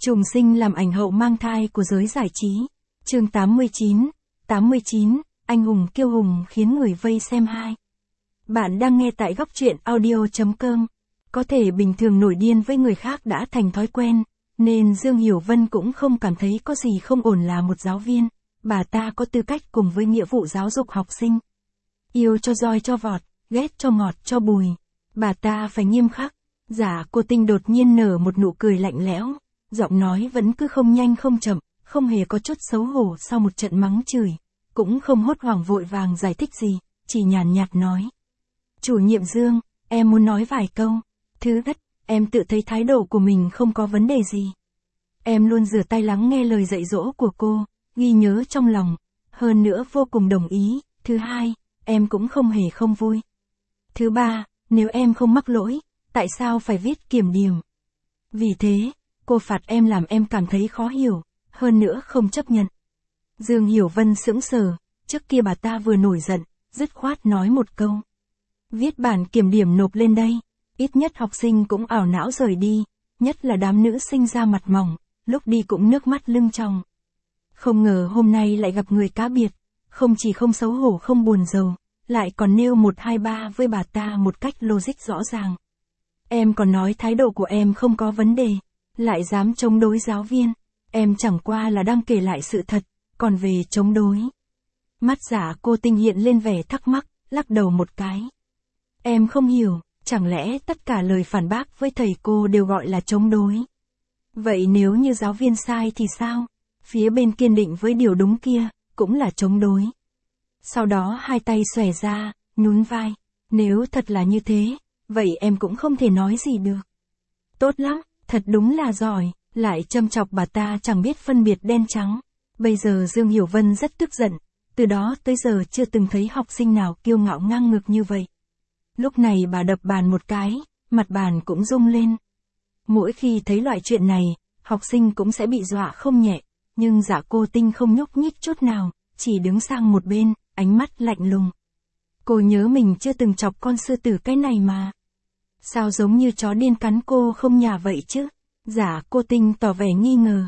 Trùng sinh làm ảnh hậu mang thai của giới giải trí. Chương 89, anh hùng kiêu hùng khiến người vây xem hai. Bạn đang nghe tại góc truyện audio.com. Có thể bình thường nổi điên với người khác đã thành thói quen, nên Dương Hiểu Vân cũng không cảm thấy có gì không ổn là một giáo viên. Bà ta có tư cách cùng với nghĩa vụ giáo dục học sinh. Yêu cho roi cho vọt, ghét cho ngọt cho bùi. Bà ta phải nghiêm khắc. Giả Cô Tinh đột nhiên nở một nụ cười lạnh lẽo. Giọng nói vẫn cứ không nhanh không chậm, không hề có chút xấu hổ sau một trận mắng chửi. Cũng không hốt hoảng vội vàng giải thích gì, chỉ nhàn nhạt nói. Chủ nhiệm Dương, em muốn nói vài câu. Thứ nhất, em tự thấy thái độ của mình không có vấn đề gì. Em luôn rửa tay lắng nghe lời dạy dỗ của cô, ghi nhớ trong lòng. Hơn nữa vô cùng đồng ý. Thứ hai, em cũng không hề không vui. Thứ ba, nếu em không mắc lỗi, tại sao phải viết kiểm điểm? Vì thế, cô phạt em làm em cảm thấy khó hiểu, hơn nữa không chấp nhận. Dương Hiểu Vân sững sờ, trước kia bà ta vừa nổi giận, dứt khoát nói một câu. Viết bản kiểm điểm nộp lên đây, ít nhất học sinh cũng ảo não rời đi, nhất là đám nữ sinh da mặt mỏng, lúc đi cũng nước mắt lưng tròng. Không ngờ hôm nay lại gặp người cá biệt, không chỉ không xấu hổ không buồn rầu, lại còn nêu 1, 2, 3 với bà ta một cách logic rõ ràng. Em còn nói thái độ của em không có vấn đề, lại dám chống đối giáo viên, em chẳng qua là đang kể lại sự thật, còn về chống đối. Mắt Giả Cô Tinh hiện lên vẻ thắc mắc, lắc đầu một cái. Em không hiểu, chẳng lẽ tất cả lời phản bác với thầy cô đều gọi là chống đối? Vậy nếu như giáo viên sai thì sao? Phía bên kiên định với điều đúng kia, cũng là chống đối. Sau đó hai tay xòe ra, nhún vai. Nếu thật là như thế, vậy em cũng không thể nói gì được. Tốt lắm, thật đúng là giỏi, lại châm chọc bà ta chẳng biết phân biệt đen trắng. Bây giờ Dương Hiểu Vân rất tức giận, từ đó tới giờ chưa từng thấy học sinh nào kiêu ngạo ngang ngược như vậy. Lúc này bà đập bàn một cái, mặt bàn cũng rung lên. Mỗi khi thấy loại chuyện này, học sinh cũng sẽ bị dọa không nhẹ, nhưng Giả Cô Tinh không nhúc nhích chút nào, chỉ đứng sang một bên, ánh mắt lạnh lùng. Cô nhớ mình chưa từng chọc con sư tử cái này mà. Sao giống như chó điên cắn cô không nhả vậy chứ? Giả Cô Tinh tỏ vẻ nghi ngờ.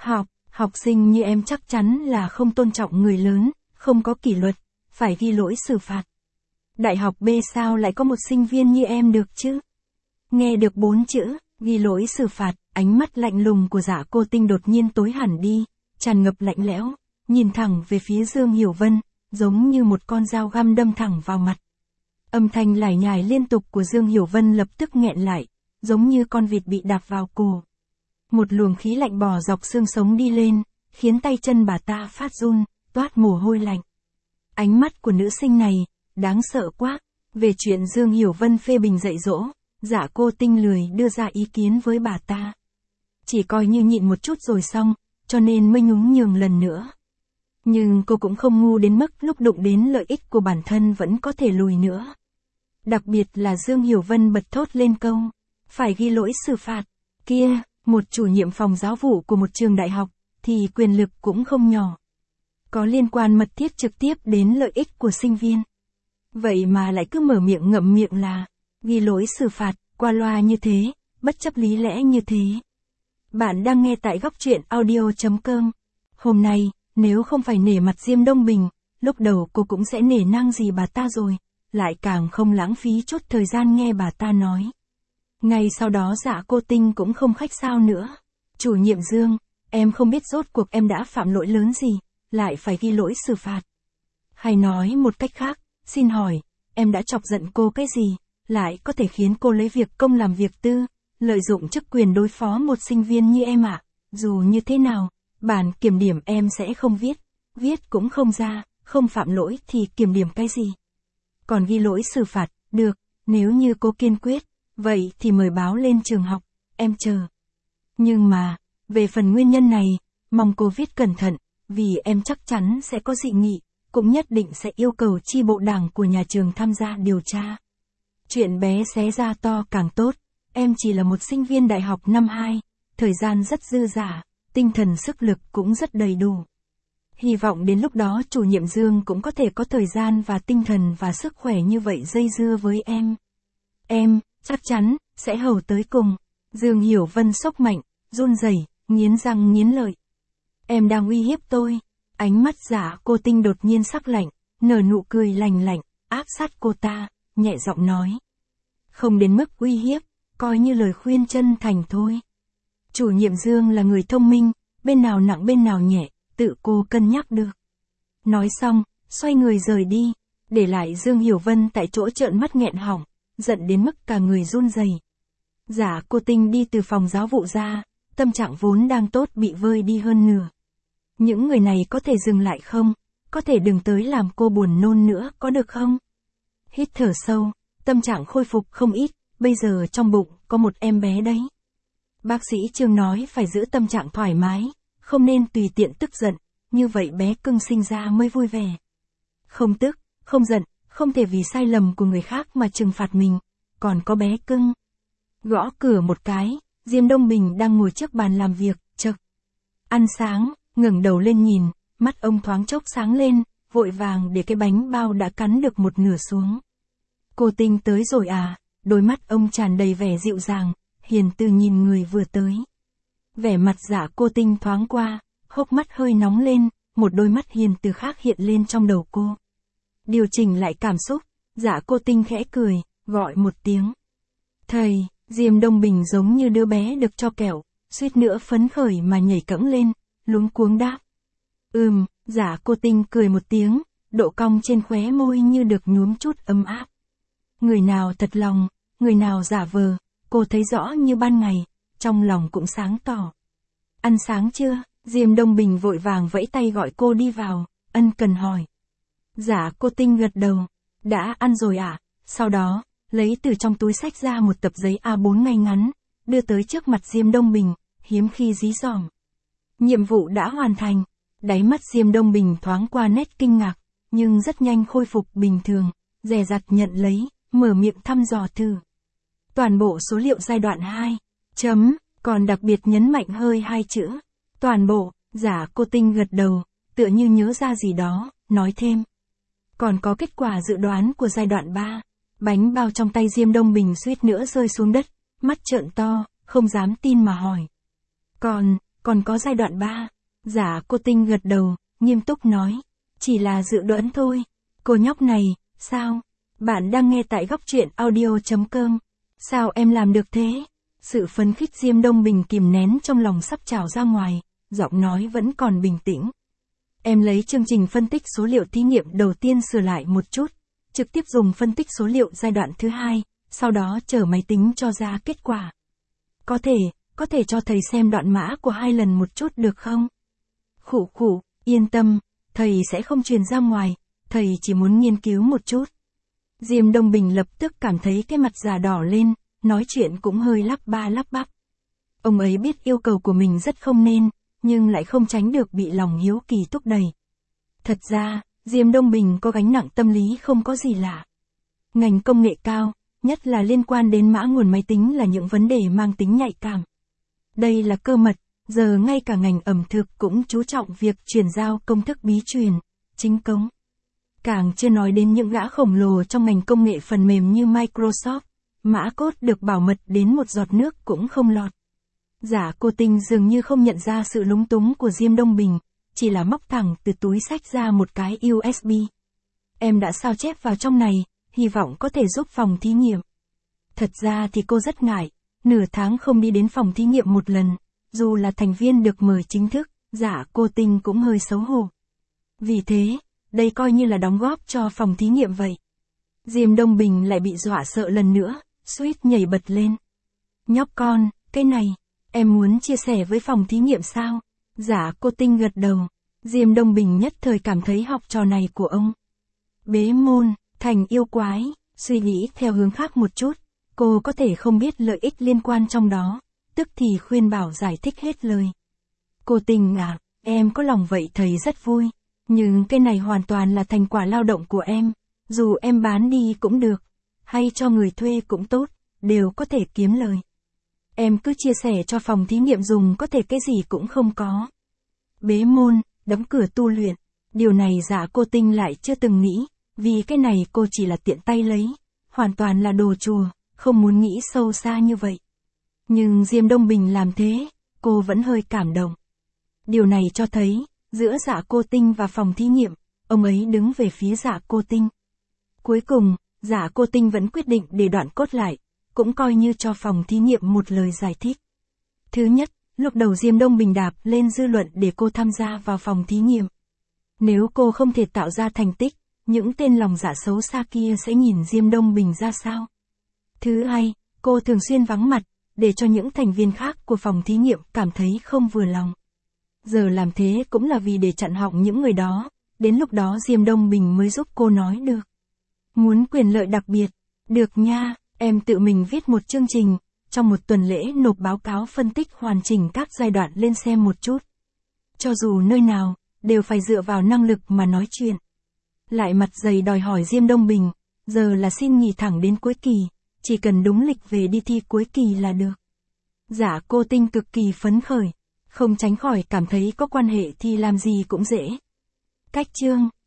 Học sinh như em chắc chắn là không tôn trọng người lớn, không có kỷ luật, phải ghi lỗi xử phạt. Đại học B sao lại có một sinh viên như em được chứ? Nghe được 4 chữ, ghi lỗi xử phạt, ánh mắt lạnh lùng của Giả Cô Tinh đột nhiên tối hẳn đi, tràn ngập lạnh lẽo, nhìn thẳng về phía Dương Hiểu Vân, giống như một con dao găm đâm thẳng vào mặt. Âm thanh lải nhải liên tục của Dương Hiểu Vân lập tức nghẹn lại, giống như con vịt bị đạp vào cổ. Một luồng khí lạnh bò dọc xương sống đi lên, khiến tay chân bà ta phát run, toát mồ hôi lạnh. Ánh mắt của nữ sinh này, đáng sợ quá. Về chuyện Dương Hiểu Vân phê bình dạy dỗ, Giả Cô Tinh lười đưa ra ý kiến với bà ta. Chỉ coi như nhịn một chút rồi xong, cho nên mới nhún nhường lần nữa. Nhưng cô cũng không ngu đến mức lúc đụng đến lợi ích của bản thân vẫn có thể lùi nữa. Đặc biệt là Dương Hiểu Vân bật thốt lên câu, phải ghi lỗi xử phạt. Kia, một chủ nhiệm phòng giáo vụ của một trường đại học, thì quyền lực cũng không nhỏ. Có liên quan mật thiết trực tiếp đến lợi ích của sinh viên. Vậy mà lại cứ mở miệng ngậm miệng là, ghi lỗi xử phạt, qua loa như thế, bất chấp lý lẽ như thế. Bạn đang nghe tại góc truyện audio.com. Hôm nay, nếu không phải nể mặt Diêm Đông Bình, lúc đầu cô cũng sẽ nể nang gì bà ta rồi, lại càng không lãng phí chút thời gian nghe bà ta nói. Ngay sau đó Giả Cô Tinh cũng không khách sáo nữa. Chủ nhiệm Dương, em không biết rốt cuộc em đã phạm lỗi lớn gì, lại phải ghi lỗi xử phạt. Hay nói một cách khác, xin hỏi, em đã chọc giận cô cái gì, lại có thể khiến cô lấy việc công làm việc tư, lợi dụng chức quyền đối phó một sinh viên như em ạ? Dù như thế nào, bản kiểm điểm em sẽ không viết cũng không ra, không phạm lỗi thì kiểm điểm cái gì? Còn ghi lỗi xử phạt, được, nếu như cô kiên quyết, vậy thì mời báo lên trường học, em chờ. Nhưng mà, về phần nguyên nhân này, mong cô viết cẩn thận, vì em chắc chắn sẽ có dị nghị, cũng nhất định sẽ yêu cầu chi bộ đảng của nhà trường tham gia điều tra. Chuyện bé xé ra to càng tốt, em chỉ là một sinh viên đại học năm 2, thời gian rất dư dả, tinh thần sức lực cũng rất đầy đủ. Hy vọng đến lúc đó chủ nhiệm Dương cũng có thể có thời gian và tinh thần và sức khỏe như vậy dây dưa với em. Em, chắc chắn, sẽ hầu tới cùng. Dương Hiểu Vân sốc mạnh, run rẩy, nghiến răng nghiến lợi. Em đang uy hiếp tôi. Ánh mắt Giả Cô Tinh đột nhiên sắc lạnh, nở nụ cười lành lạnh, áp sát cô ta, nhẹ giọng nói. Không đến mức uy hiếp, coi như lời khuyên chân thành thôi. Chủ nhiệm Dương là người thông minh, bên nào nặng bên nào nhẹ, tự cô cân nhắc được. Nói xong, xoay người rời đi, để lại Dương Hiểu Vân tại chỗ trợn mắt nghẹn họng, giận đến mức cả người run rẩy. Giả Cô Tinh đi từ phòng giáo vụ ra, tâm trạng vốn đang tốt bị vơi đi hơn nửa. Những người này có thể dừng lại không? Có thể đừng tới làm cô buồn nôn nữa, có được không? Hít thở sâu, tâm trạng khôi phục không ít, bây giờ trong bụng có một em bé đấy. Bác sĩ Trương nói phải giữ tâm trạng thoải mái, không nên tùy tiện tức giận, như vậy bé cưng sinh ra mới vui vẻ. Không tức, không giận, không thể vì sai lầm của người khác mà trừng phạt mình, còn có bé cưng. Gõ cửa một cái, Diêm Đông Bình đang ngồi trước bàn làm việc, chậc. Ăn sáng, ngẩng đầu lên nhìn, mắt ông thoáng chốc sáng lên, vội vàng để cái bánh bao đã cắn được một nửa xuống. Cô Tinh tới rồi à? Đôi mắt ông tràn đầy vẻ dịu dàng, hiền từ nhìn người vừa tới. Vẻ mặt Giả Cô Tinh thoáng qua, hốc mắt hơi nóng lên, một đôi mắt hiền từ khác hiện lên trong đầu cô. Điều chỉnh lại cảm xúc, Giả Cô Tinh khẽ cười, gọi một tiếng. Thầy, Diêm Đông Bình giống như đứa bé được cho kẹo, suýt nữa phấn khởi mà nhảy cẫng lên, luống cuống đáp. Giả Cô Tinh cười một tiếng, độ cong trên khóe môi như được nhuốm chút ấm áp. Người nào thật lòng, người nào giả vờ, cô thấy rõ như ban ngày, trong lòng cũng sáng tỏ. Ăn sáng chưa? Diêm Đông Bình vội vàng vẫy tay gọi cô đi vào, ân cần hỏi. Giả Cô Tinh gật đầu. Đã ăn rồi ạ? Sau đó, lấy từ trong túi xách ra một tập giấy A4 ngay ngắn, đưa tới trước mặt Diêm Đông Bình, hiếm khi dí dỏm. Nhiệm vụ đã hoàn thành. Đáy mắt Diêm Đông Bình thoáng qua nét kinh ngạc, nhưng rất nhanh khôi phục bình thường, dè dặt nhận lấy, mở miệng thăm dò thử. Toàn bộ số liệu giai đoạn 2. Còn đặc biệt nhấn mạnh hơi 2 chữ. Toàn bộ. Giả Cô Tinh gật đầu, tựa như nhớ ra gì đó, nói thêm. Còn có kết quả dự đoán của giai đoạn 3. Bánh bao trong tay Diêm Đông Bình suýt nữa rơi xuống đất, mắt trợn to, không dám tin mà hỏi. Còn có giai đoạn 3. Giả Cô Tinh gật đầu, nghiêm túc nói. Chỉ là dự đoán thôi. Cô nhóc này, sao? Bạn đang nghe tại góc truyện audio.com. Sao em làm được thế? Sự phấn khích Diêm Đông Bình kìm nén trong lòng sắp trào ra ngoài, giọng nói vẫn còn bình tĩnh. Em lấy chương trình phân tích số liệu thí nghiệm đầu tiên sửa lại một chút, trực tiếp dùng phân tích số liệu giai đoạn thứ 2, sau đó chờ máy tính cho ra kết quả. Có thể cho thầy xem đoạn mã của 2 lần một chút được không? Khụ, yên tâm, thầy sẽ không truyền ra ngoài, thầy chỉ muốn nghiên cứu một chút. Diêm Đông Bình lập tức cảm thấy cái mặt già đỏ lên, nói chuyện cũng hơi lắp ba lắp bắp. Ông ấy biết yêu cầu của mình rất không nên, nhưng lại không tránh được bị lòng hiếu kỳ thúc đẩy. Thật ra, Diêm Đông Bình có gánh nặng tâm lý không có gì lạ. Ngành công nghệ cao, nhất là liên quan đến mã nguồn máy tính là những vấn đề mang tính nhạy cảm. Đây là cơ mật, giờ ngay cả ngành ẩm thực cũng chú trọng việc truyền giao công thức bí truyền, chính cống. Càng chưa nói đến những gã khổng lồ trong ngành công nghệ phần mềm như Microsoft, mã code được bảo mật đến một giọt nước cũng không lọt. Giả Cô Tinh dường như không nhận ra sự lúng túng của Diêm Đông Bình, chỉ là móc thẳng từ túi xách ra một cái USB. Em đã sao chép vào trong này, hy vọng có thể giúp phòng thí nghiệm. Thật ra thì cô rất ngại, nửa tháng không đi đến phòng thí nghiệm một lần, dù là thành viên được mời chính thức, Giả Cô Tinh cũng hơi xấu hổ. Vì thế, đây coi như là đóng góp cho phòng thí nghiệm vậy. Diêm Đông Bình lại bị dọa sợ lần nữa, suýt nhảy bật lên. Nhóc con, cái này, em muốn chia sẻ với phòng thí nghiệm sao? Giả Cô Tinh gật đầu. Diêm Đông Bình nhất thời cảm thấy học trò này của ông. Bế môn, thành yêu quái, suy nghĩ theo hướng khác một chút, cô có thể không biết lợi ích liên quan trong đó, tức thì khuyên bảo giải thích hết lời. Cô Tinh à, em có lòng vậy thầy rất vui, nhưng cái này hoàn toàn là thành quả lao động của em, dù em bán đi cũng được, hay cho người thuê cũng tốt, đều có thể kiếm lời. Em cứ chia sẻ cho phòng thí nghiệm dùng có thể cái gì cũng không có. Bế môn, đóng cửa tu luyện, điều này Giả Cô Tinh lại chưa từng nghĩ, vì cái này cô chỉ là tiện tay lấy, hoàn toàn là đồ chùa, không muốn nghĩ sâu xa như vậy. Nhưng Diêm Đông Bình làm thế, cô vẫn hơi cảm động. Điều này cho thấy, giữa Dạ Cô Tinh và phòng thí nghiệm, ông ấy đứng về phía Dạ Cô Tinh. Cuối cùng, Dạ Cô Tinh vẫn quyết định để Đoạn Cốt lại, cũng coi như cho phòng thí nghiệm một lời giải thích. Thứ nhất, lúc đầu Diêm Đông Bình đạp lên dư luận để cô tham gia vào phòng thí nghiệm. Nếu cô không thể tạo ra thành tích, những tên lòng dạ xấu xa kia sẽ nhìn Diêm Đông Bình ra sao? Thứ hai, cô thường xuyên vắng mặt, để cho những thành viên khác của phòng thí nghiệm cảm thấy không vừa lòng. Giờ làm thế cũng là vì để chặn họng những người đó, đến lúc đó Diêm Đông Bình mới giúp cô nói được. Muốn quyền lợi đặc biệt, được nha, em tự mình viết một chương trình, trong một tuần lễ nộp báo cáo phân tích hoàn chỉnh các giai đoạn lên xem một chút. Cho dù nơi nào, đều phải dựa vào năng lực mà nói chuyện. Lại mặt dày đòi hỏi Diêm Đông Bình, giờ là xin nghỉ thẳng đến cuối kỳ, chỉ cần đúng lịch về đi thi cuối kỳ là được. Dạ Cô Tinh cực kỳ phấn khởi, không tránh khỏi cảm thấy có quan hệ thì làm gì cũng dễ. Cách chương